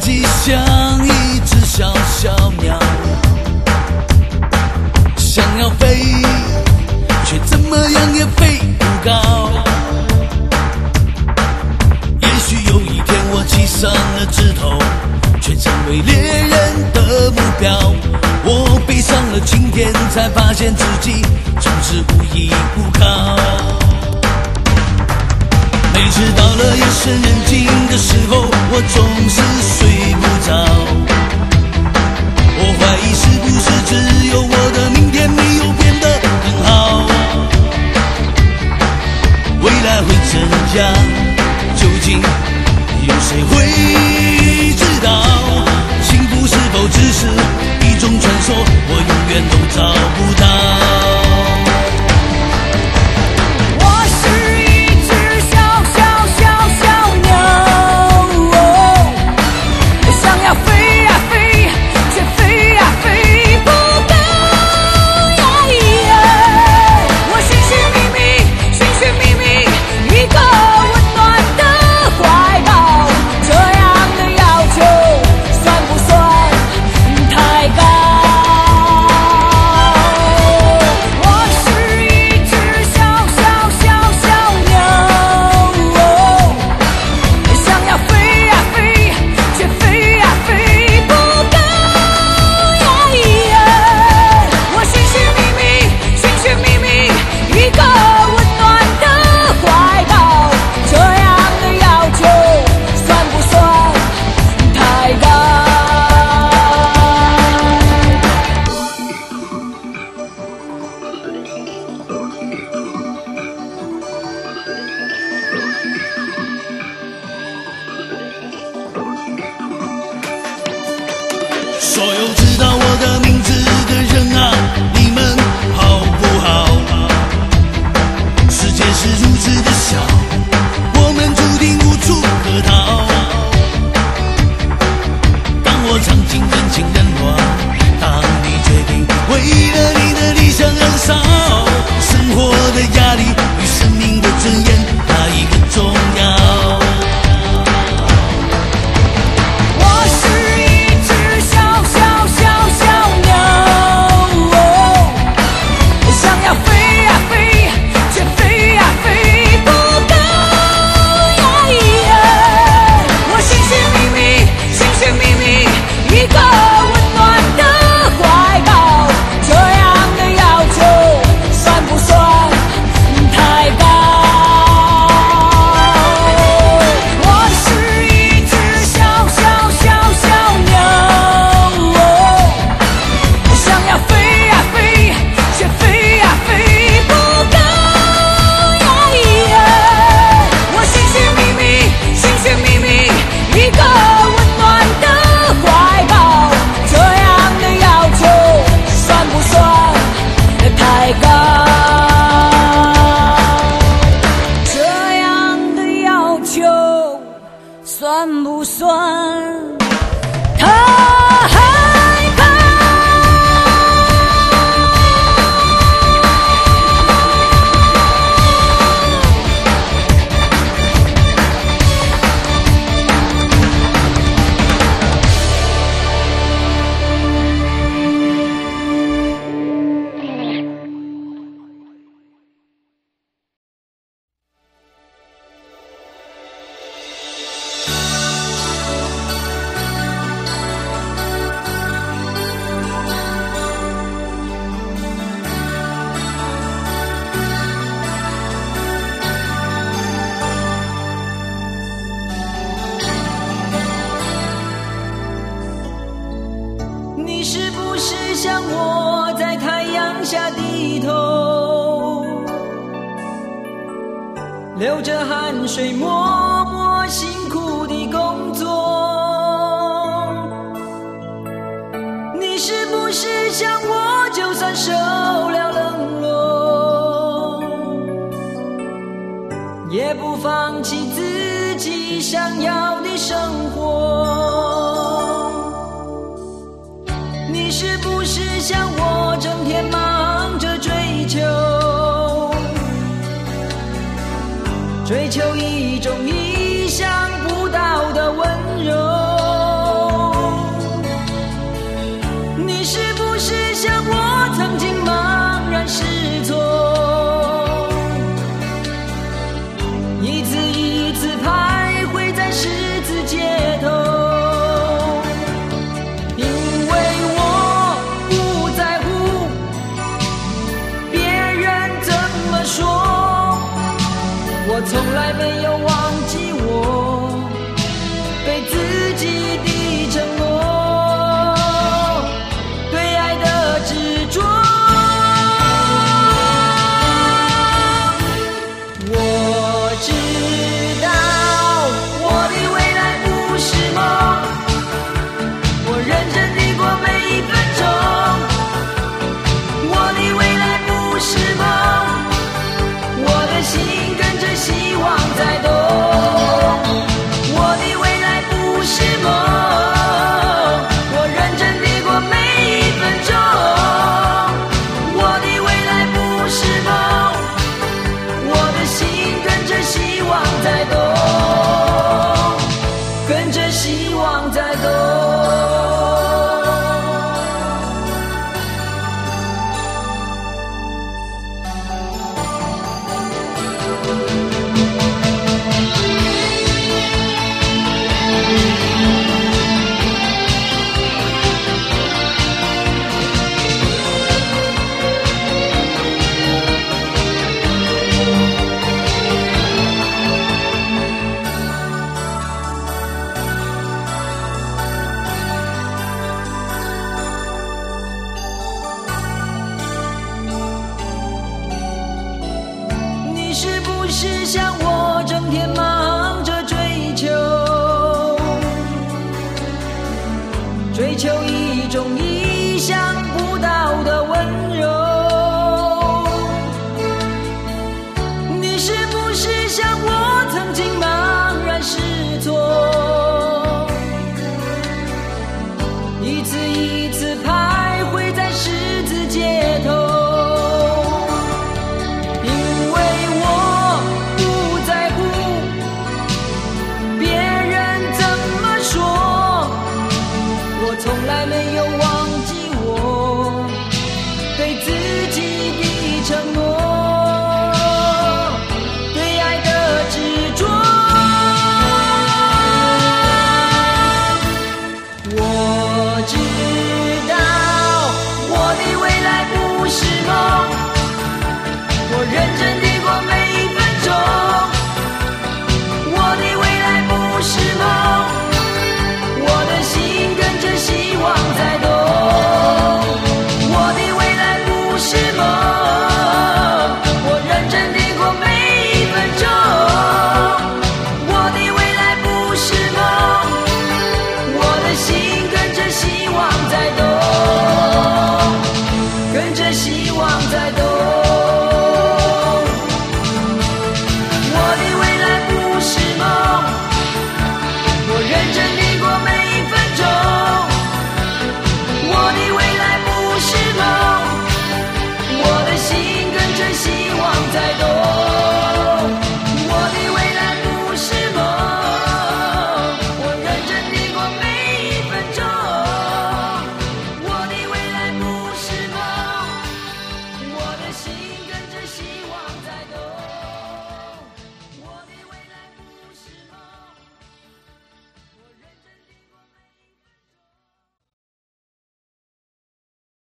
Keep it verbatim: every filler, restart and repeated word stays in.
己像一只小小鸟，想要飞，却怎么样也飞不高。也许有一天我栖上了枝头，却成为猎人的目标。我背上了青天，才发现自己总是无依无靠。每次到了夜深人静的时候，我总是睡不着。我怀疑是不是只有我的明天没有变得很好。未来会怎样？究竟有谁会知道？幸福是否只是一种传说？我永远都找不到。所有知道我的名字的人啊，你们好不好？世界是如此的小，我们注定无处可逃。当我尝尽人情冷暖，当你决定为了你的理想燃烧，生活的压力与生命的尊严，哪一个重要？ 算不算太高？ 你是不是像我在太阳下低头，流着汗水默默辛苦地工作？你是不是像我就算受了冷落，也不放弃自己想要的生活？你是不是像我